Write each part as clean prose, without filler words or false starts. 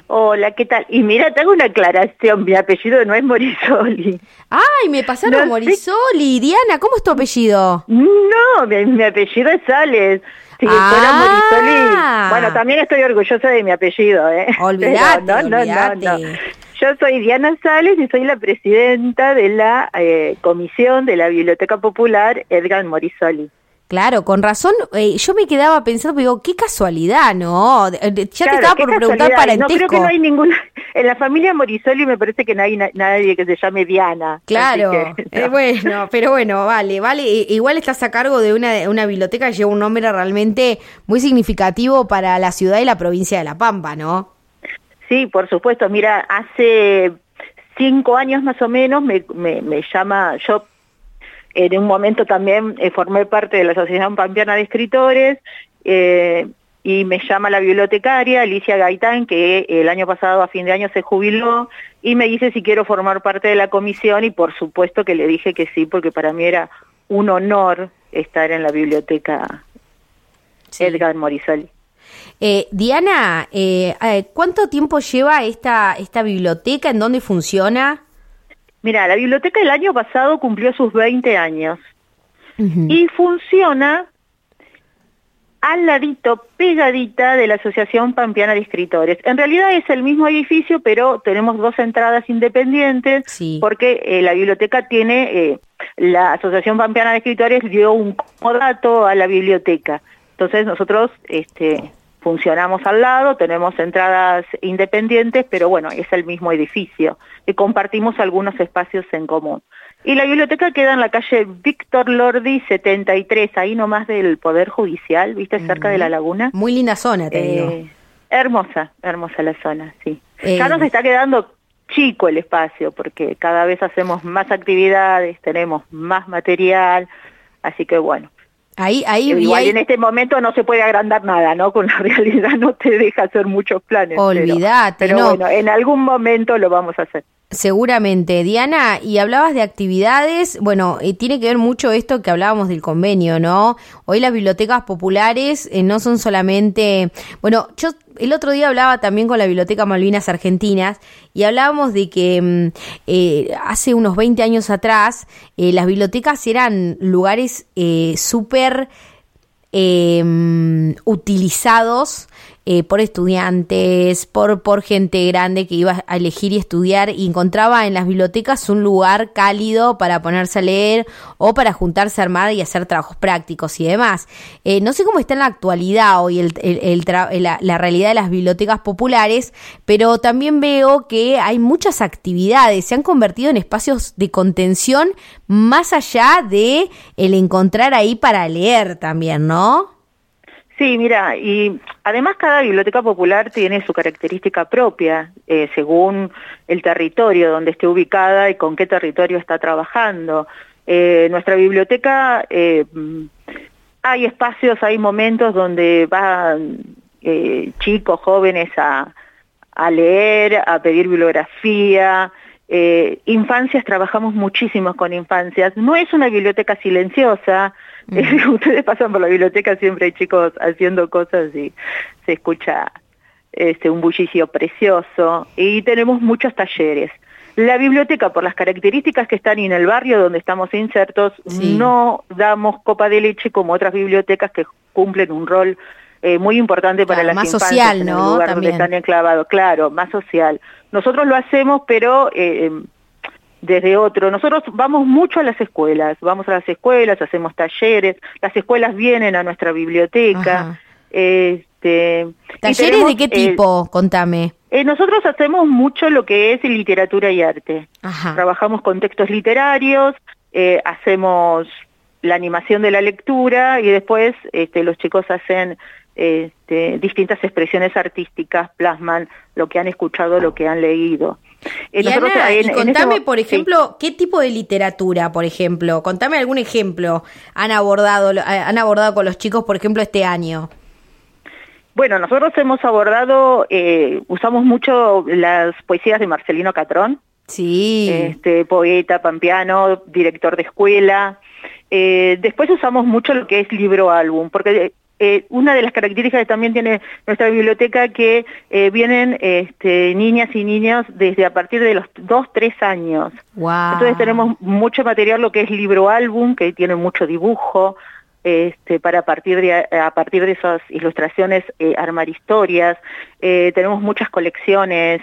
Hola, ¿qué tal? Y mira, te hago una aclaración, mi apellido no es Morisoli. Ay, me pasaron No sé. Morisoli. Diana, ¿cómo es tu apellido? No, mi apellido es Sales. Si fuera Morisoli, bueno, también estoy orgullosa de mi apellido, ¿eh? Olvídate, Pero olvídate. Yo soy Diana Sales y soy la presidenta de la comisión de la Biblioteca Popular Edgar Morisoli. Claro, con razón, yo me quedaba pensando, digo, qué casualidad, ¿no? Ya te estaba por preguntar parentesco. No, creo que no hay ninguna, en la familia Morisoli me parece que no hay nadie que se llame Diana. Claro, Que, bueno, pero bueno, vale, igual estás a cargo de una biblioteca que lleva un nombre realmente muy significativo para la ciudad y la provincia de La Pampa, ¿no? Sí, por supuesto, mira, hace 5 años más o menos me llama, yo en un momento también formé parte de la Asociación Pampeana de Escritores y me llama la bibliotecaria Alicia Gaitán, que el año pasado a fin de año se jubiló, y me dice si quiero formar parte de la comisión y por supuesto que le dije que sí, porque para mí era un honor estar en la biblioteca Edgar Morisoli. Diana, ¿cuánto tiempo lleva esta biblioteca? ¿En dónde funciona? Mira, la biblioteca el año pasado cumplió sus 20 años y funciona al ladito, pegadita de la Asociación Pampeana de Escritores. En realidad es el mismo edificio, pero tenemos 2 entradas independientes, porque la biblioteca tiene, la Asociación Pampeana de Escritores dio un comodato a la biblioteca. Entonces nosotros funcionamos al lado, tenemos entradas independientes, pero bueno, es el mismo edificio y compartimos algunos espacios en común. Y la biblioteca queda en la calle Víctor Lordi 73, ahí nomás del Poder Judicial, ¿viste? Cerca de la laguna. Muy linda zona, te digo. Hermosa la zona, sí. Ya nos está quedando chico el espacio, porque cada vez hacemos más actividades, tenemos más material, así que bueno. Igual en este momento no se puede agrandar nada, ¿no? Con la realidad no te deja hacer muchos planes. Olvídate, pero bueno, en algún momento lo vamos a hacer. Seguramente. Diana, y hablabas de actividades, bueno, tiene que ver mucho esto que hablábamos del convenio, ¿no? Hoy las bibliotecas populares no son solamente, bueno, yo el otro día hablaba también con la Biblioteca Malvinas Argentinas y hablábamos de que hace unos 20 años atrás las bibliotecas eran lugares súper utilizados por estudiantes, por gente grande que iba a elegir y estudiar y encontraba en las bibliotecas un lugar cálido para ponerse a leer o para juntarse a armar y hacer trabajos prácticos y demás. No sé cómo está en la actualidad hoy la realidad de las bibliotecas populares, pero también veo que hay muchas actividades, se han convertido en espacios de contención más allá de el encontrar ahí para leer también, ¿no? Sí, mira, y además cada biblioteca popular tiene su característica propia, según el territorio donde esté ubicada y con qué territorio está trabajando. Nuestra biblioteca, hay espacios, hay momentos donde van chicos, jóvenes a leer, a pedir bibliografía. Infancias, trabajamos muchísimo con infancias. No es una biblioteca silenciosa. Ustedes pasan por la biblioteca, siempre hay chicos haciendo cosas y se escucha un bullicio precioso, y tenemos muchos talleres. La biblioteca, por las características que están en el barrio donde estamos insertos, no damos copa de leche como otras bibliotecas que cumplen un rol muy importante para las infancias, social, ¿no? En el lugar donde están enclavados, claro, más social. Nosotros lo hacemos, pero desde otro. Nosotros vamos mucho a las escuelas, hacemos talleres, las escuelas vienen a nuestra biblioteca. ¿Talleres de qué tipo? Contame. Nosotros hacemos mucho lo que es literatura y arte. Trabajamos con textos literarios, hacemos la animación de la lectura y después los chicos hacen distintas expresiones artísticas, plasman lo que han escuchado, lo que han leído. Diana, y contame, por ejemplo, ¿qué tipo de literatura, por ejemplo? Contame algún ejemplo han abordado con los chicos, por ejemplo, este año. Bueno, nosotros hemos abordado, usamos mucho las poesías de Marcelino Catrón. Sí. Poeta pampeano, director de escuela. Después usamos mucho lo que es libro álbum, porque una de las características que también tiene nuestra biblioteca que vienen niñas y niños desde a partir de los 2, 3 años. Wow. Entonces tenemos mucho material, lo que es libro álbum, que tiene mucho dibujo, para a partir de esas ilustraciones armar historias. Tenemos muchas colecciones,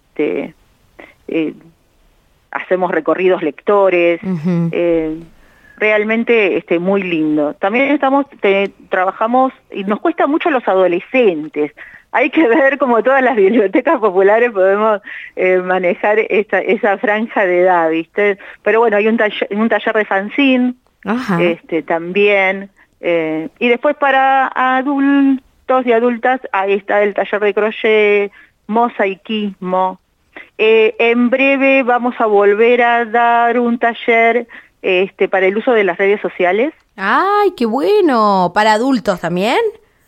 hacemos recorridos lectores. Uh-huh. Realmente muy lindo. También trabajamos, y nos cuesta mucho los adolescentes. Hay que ver cómo todas las bibliotecas populares podemos manejar esa franja de edad, ¿viste? Pero bueno, hay un taller de fanzine, ajá, también. Y después para adultos y adultas, ahí está el taller de crochet, mosaicismo. En breve vamos a volver a dar un taller para el uso de las redes sociales. ¡Ay, qué bueno! ¿Para adultos también?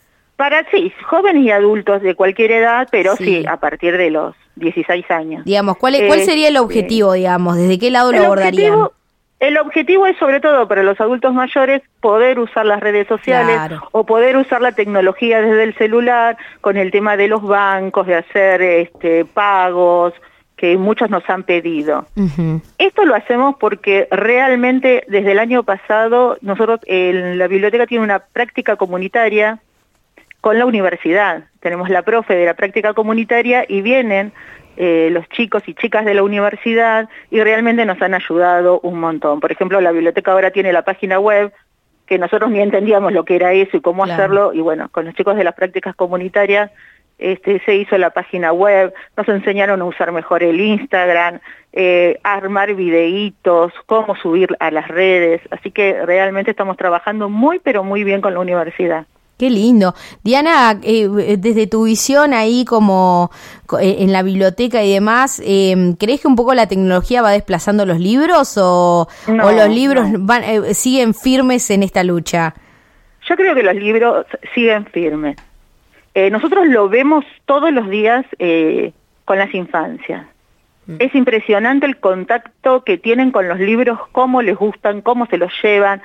Sí, jóvenes y adultos de cualquier edad, pero sí a partir de los 16 años. Digamos, ¿cuál sería el objetivo, digamos? ¿Desde qué lado lo abordarían? El objetivo es, sobre todo para los adultos mayores, poder usar las redes sociales, claro, o poder usar la tecnología desde el celular, con el tema de los bancos, de hacer pagos, que muchos nos han pedido. Uh-huh. Esto lo hacemos porque realmente desde el año pasado nosotros en la biblioteca tiene una práctica comunitaria con la universidad. Tenemos la profe de la práctica comunitaria y vienen los chicos y chicas de la universidad y realmente nos han ayudado un montón. Por ejemplo, la biblioteca ahora tiene la página web, que nosotros ni entendíamos lo que era eso y cómo hacerlo, y bueno, con los chicos de las prácticas comunitarias se hizo la página web, nos enseñaron a usar mejor el Instagram, armar videitos, cómo subir a las redes, así que realmente estamos trabajando muy pero muy bien con la universidad. Qué lindo. Diana, desde tu visión ahí como en la biblioteca y demás, ¿crees que un poco la tecnología va desplazando los libros o los libros siguen firmes en esta lucha? Yo creo que los libros siguen firmes. Nosotros lo vemos todos los días con las infancias. Es impresionante el contacto que tienen con los libros, cómo les gustan, cómo se los llevan.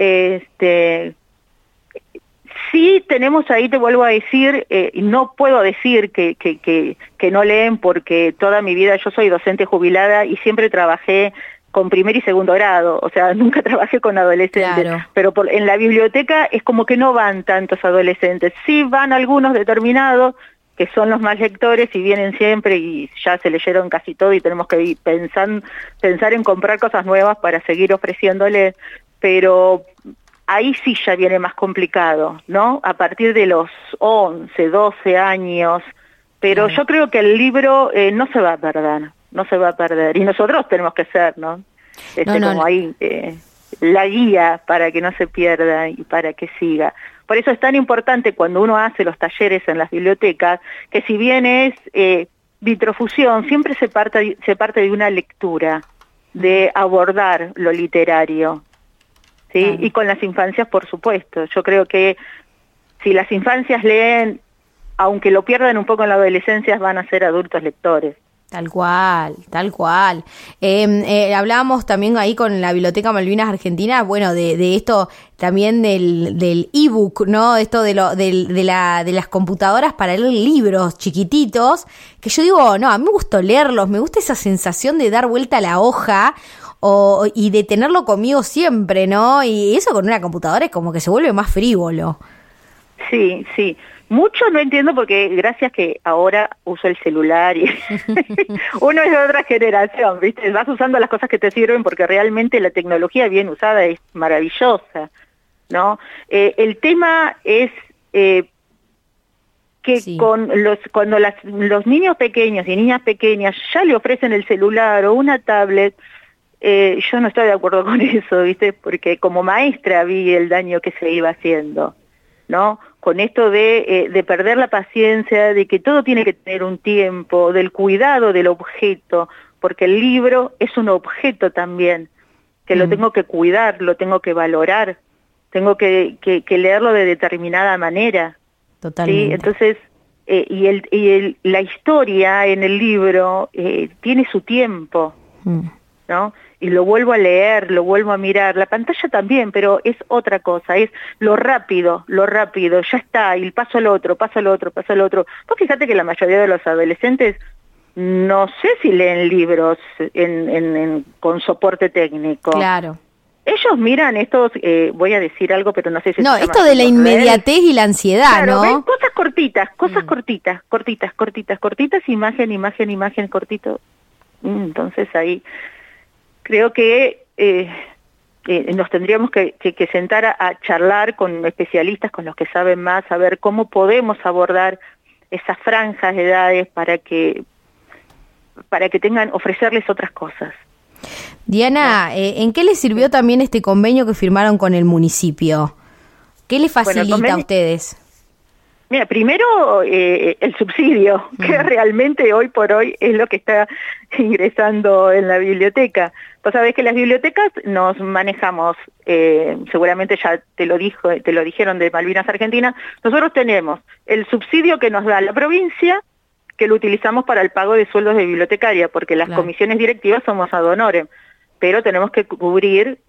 Sí tenemos ahí, te vuelvo a decir, no puedo decir que no leen porque toda mi vida yo soy docente jubilada y siempre trabajé con primer y segundo grado, o sea, nunca trabajé con adolescentes, claro, pero en la biblioteca es como que no van tantos adolescentes, sí van algunos determinados, que son los más lectores y vienen siempre y ya se leyeron casi todo y tenemos que pensar en comprar cosas nuevas para seguir ofreciéndoles, pero ahí sí ya viene más complicado, ¿no? A partir de los 11, 12 años, pero claro, yo creo que el libro no se va a perder. No se va a perder, y nosotros tenemos que ser, ¿no? Ahí la guía para que no se pierda y para que siga. Por eso es tan importante cuando uno hace los talleres en las bibliotecas, que si bien es vitrofusión, siempre se parte de una lectura, de abordar lo literario, ¿sí? Claro. Y con las infancias, por supuesto. Yo creo que si las infancias leen, aunque lo pierdan un poco en la adolescencia, van a ser adultos lectores. Tal cual, tal cual. Hablábamos también ahí con la Biblioteca Malvinas Argentina, bueno, de esto también del ebook, ¿no? Esto de las computadoras para leer libros chiquititos, que yo digo, no, a mí me gusta leerlos, me gusta esa sensación de dar vuelta a la hoja y de tenerlo conmigo siempre, ¿no? Y eso con una computadora es como que se vuelve más frívolo. Sí, sí. Mucho no entiendo porque gracias que ahora uso el celular y uno es de otra generación, ¿viste? Vas usando las cosas que te sirven porque realmente la tecnología bien usada es maravillosa, ¿no? El tema es que sí, cuando los niños pequeños y niñas pequeñas ya le ofrecen el celular o una tablet, yo no estoy de acuerdo con eso, ¿viste? Porque como maestra vi el daño que se iba haciendo, ¿no? Con esto de perder la paciencia, de que todo tiene que tener un tiempo, del cuidado del objeto, porque el libro es un objeto también, que lo tengo que cuidar, lo tengo que valorar, tengo que leerlo de determinada manera. Totalmente. ¿Sí? Entonces, la historia en el libro tiene su tiempo, ¿no? y lo vuelvo a leer, lo vuelvo a mirar. La pantalla también, pero es otra cosa, es lo rápido, ya está, y paso al otro, paso al otro, paso al otro. Vos fíjate que la mayoría de los adolescentes no sé si leen libros con soporte técnico. Claro. Ellos miran estos, voy a decir algo, pero no sé si... No, se llama esto de la los inmediatez y la ansiedad, claro, ¿no? ¿ven? Cosas cortitas, imagen, cortito. Entonces ahí creo que nos tendríamos que sentar a charlar con especialistas, con los que saben más, a ver cómo podemos abordar esas franjas de edades para que ofrecerles otras cosas. Diana, ¿en qué les sirvió también este convenio que firmaron con el municipio? ¿Qué les facilita a ustedes? Mira, primero el subsidio, que realmente hoy por hoy es lo que está ingresando en la biblioteca. Vos sabés que las bibliotecas nos manejamos, seguramente ya te lo dijeron de Malvinas Argentina, nosotros tenemos el subsidio que nos da la provincia, que lo utilizamos para el pago de sueldos de bibliotecaria, porque las comisiones directivas somos ad honorem, pero tenemos que cubrir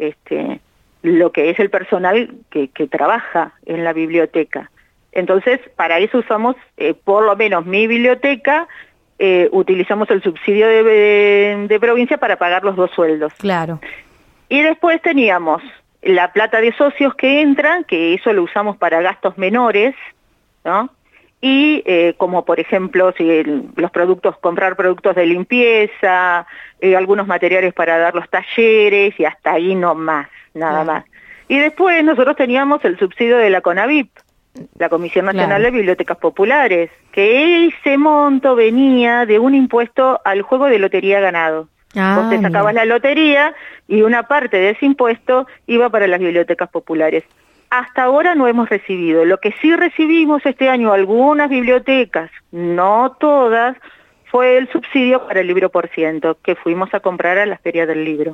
lo que es el personal que trabaja en la biblioteca. Entonces, para eso usamos, por lo menos mi biblioteca, utilizamos el subsidio de provincia para pagar los 2 sueldos. Claro. Y después teníamos la plata de socios que entran, que eso lo usamos para gastos menores, ¿no? Y como por ejemplo, si comprar productos de limpieza, algunos materiales para dar los talleres, y hasta ahí no más, nada más. Y después nosotros teníamos el subsidio de la CONAVIP, la Comisión Nacional de Bibliotecas Populares, que ese monto venía de un impuesto al juego de lotería ganado. Vos te sacabas la lotería y una parte de ese impuesto iba para las bibliotecas populares. Hasta ahora no hemos recibido. Lo que sí recibimos este año, algunas bibliotecas, no todas, fue el subsidio para el libro por ciento, que fuimos a comprar a las ferias del libro.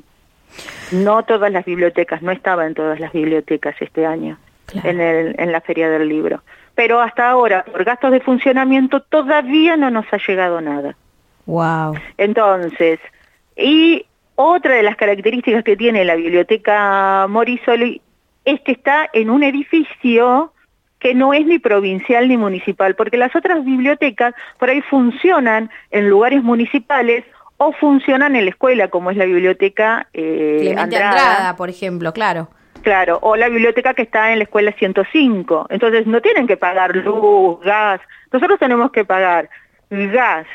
No todas las bibliotecas, no estaba en todas las bibliotecas este año, en la feria del libro. Pero hasta ahora, por gastos de funcionamiento, todavía no nos ha llegado nada. Wow. Entonces, y otra de las características que tiene la biblioteca Morisoli es que está en un edificio que no es ni provincial ni municipal, porque las otras bibliotecas por ahí funcionan en lugares municipales o funcionan en la escuela, como es la biblioteca Clemente Andrada, por ejemplo, claro. Claro, o la biblioteca que está en la escuela 105. Entonces no tienen que pagar luz, gas. Nosotros tenemos que pagar gas,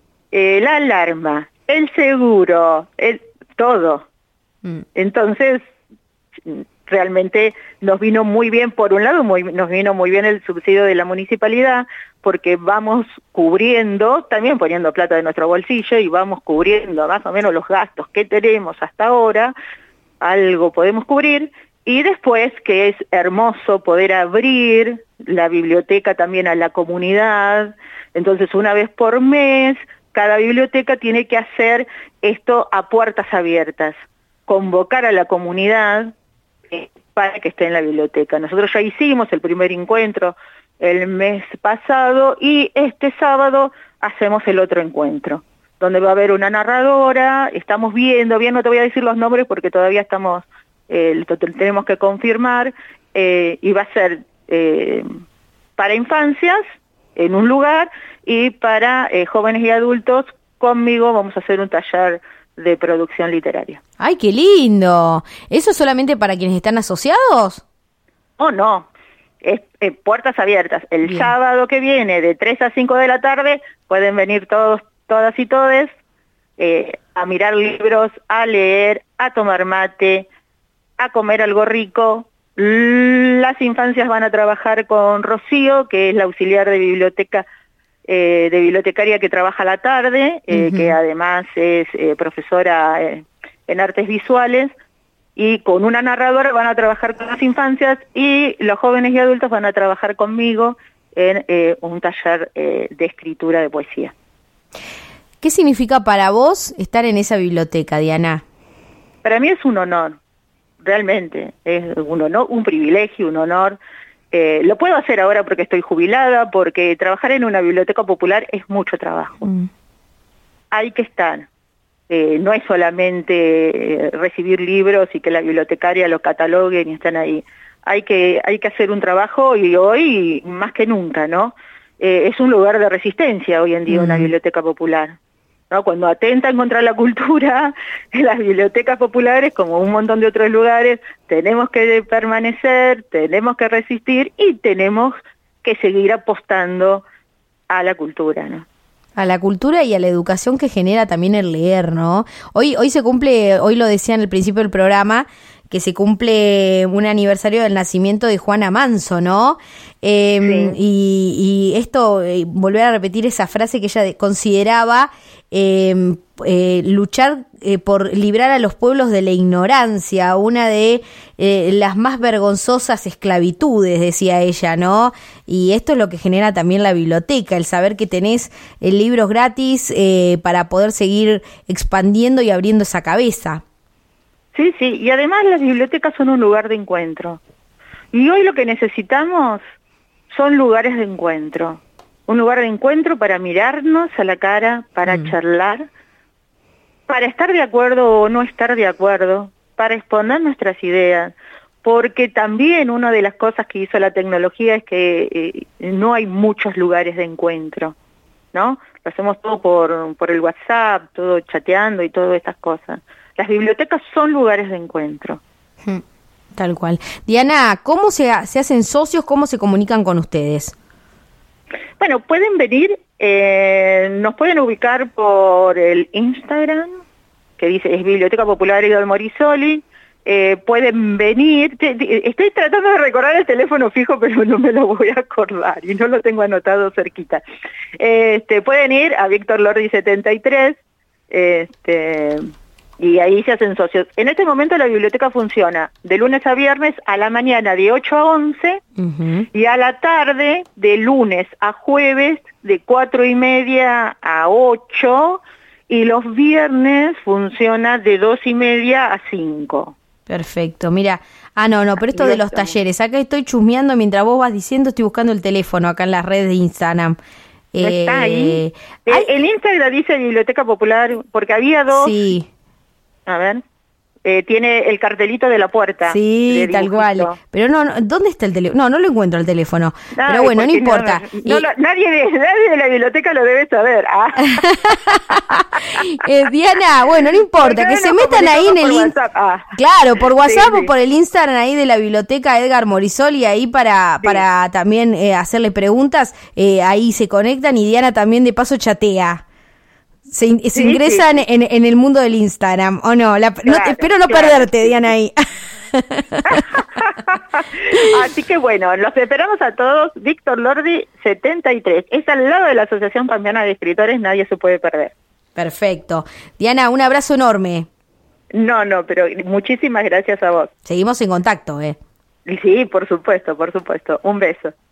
la alarma, el seguro, todo. Entonces, realmente nos vino muy bien, por un lado nos vino muy bien el subsidio de la municipalidad, porque vamos cubriendo, también poniendo plata de nuestro bolsillo, y vamos cubriendo más o menos los gastos que tenemos hasta ahora, algo podemos cubrir, y después que es hermoso poder abrir la biblioteca también a la comunidad. Entonces una vez por mes, cada biblioteca tiene que hacer esto a puertas abiertas, convocar a la comunidad para que esté en la biblioteca. Nosotros ya hicimos el primer encuentro el mes pasado y este sábado hacemos el otro encuentro, donde va a haber una narradora. Estamos viendo, bien, no te voy a decir los nombres porque todavía estamos, tenemos que confirmar, y va a ser para infancias en un lugar y para jóvenes y adultos. Conmigo vamos a hacer un taller de producción literaria. ¡Ay, qué lindo! ¿Eso solamente para quienes están asociados? Oh, no. Es puertas abiertas. El Bien. Sábado que viene, de 3 a 5 de la tarde, pueden venir todos, todas y todes a mirar libros, a leer, a tomar mate, a comer algo rico. Las infancias van a trabajar con Rocío, que es la auxiliar de bibliotecaria que trabaja a la tarde, que además es profesora en artes visuales, y con una narradora van a trabajar con las infancias, y los jóvenes y adultos van a trabajar conmigo en un taller de escritura de poesía. ¿Qué significa para vos estar en esa biblioteca, Diana? Para mí es un honor, realmente, es un honor, un privilegio, un honor. Lo puedo hacer ahora porque estoy jubilada, porque trabajar en una biblioteca popular es mucho trabajo. Hay que estar no es solamente recibir libros y que la bibliotecaria los cataloguen y están ahí. Hay que hacer un trabajo, y hoy más que nunca, ¿no? Es un lugar de resistencia hoy en día una biblioteca popular, ¿no? Cuando atentan contra la cultura, las bibliotecas populares, como un montón de otros lugares, tenemos que permanecer, tenemos que resistir y tenemos que seguir apostando a la cultura, ¿no? A la cultura y a la educación que genera también el leer, ¿no? Hoy se cumple, hoy lo decía en el principio del programa, que se cumple un aniversario del nacimiento de Juana Manso, ¿no? Sí. Y esto, volver a repetir esa frase que ella consideraba luchar por librar a los pueblos de la ignorancia, una de las más vergonzosas esclavitudes, decía ella, ¿no? Y esto es lo que genera también la biblioteca, el saber que tenés libros gratis para poder seguir expandiendo y abriendo esa cabeza. Sí, y además las bibliotecas son un lugar de encuentro. Y hoy lo que necesitamos son lugares de encuentro. Un lugar de encuentro para mirarnos a la cara, para charlar, para estar de acuerdo o no estar de acuerdo, para exponer nuestras ideas. Porque también una de las cosas que hizo la tecnología es que no hay muchos lugares de encuentro, ¿no? Lo hacemos todo por el WhatsApp, todo chateando y todas estas cosas. Las bibliotecas son lugares de encuentro. Tal cual. Diana, ¿cómo se hacen socios? ¿Cómo se comunican con ustedes? Bueno, pueden venir, nos pueden ubicar por el Instagram, que dice es Biblioteca Popular Edgar Morisoli. Pueden venir, estoy tratando de recordar el teléfono fijo, pero no me lo voy a acordar y no lo tengo anotado cerquita. Pueden ir a Víctor Lordi 73, y ahí se hacen socios. En este momento la biblioteca funciona de lunes a viernes a la mañana de 8 a 11 y a la tarde de lunes a jueves de 4:30 a 8, y los viernes funciona de 2:30 a 5. Perfecto, mira, no, pero esto de los talleres, acá estoy chusmeando mientras vos vas diciendo, estoy buscando el teléfono acá en las redes de Instagram. ¿Está ahí? El Instagram dice Biblioteca Popular, porque había dos... Sí. A ver, tiene el cartelito de la puerta. Sí, tal cual. Pero no, ¿dónde está el teléfono? No lo encuentro el teléfono. Pero bueno, no importa. Nadie de la biblioteca lo debe saber. Diana, bueno, no importa, que se metan ahí en el Instagram. Claro, por WhatsApp o por el Instagram ahí de la biblioteca Edgar Morisoli, ahí para también hacerle preguntas. Ahí se conectan y Diana también de paso chatea. Se ingresan en el mundo del Instagram, ¿o no? Espero no perderte, Diana, ahí. Así que bueno, los esperamos a todos. Víctor Lordi 73. Es al lado de la Asociación Pampeana de Escritores, nadie se puede perder. Perfecto. Diana, un abrazo enorme. No, pero muchísimas gracias a vos. Seguimos en contacto, Sí, por supuesto. Un beso.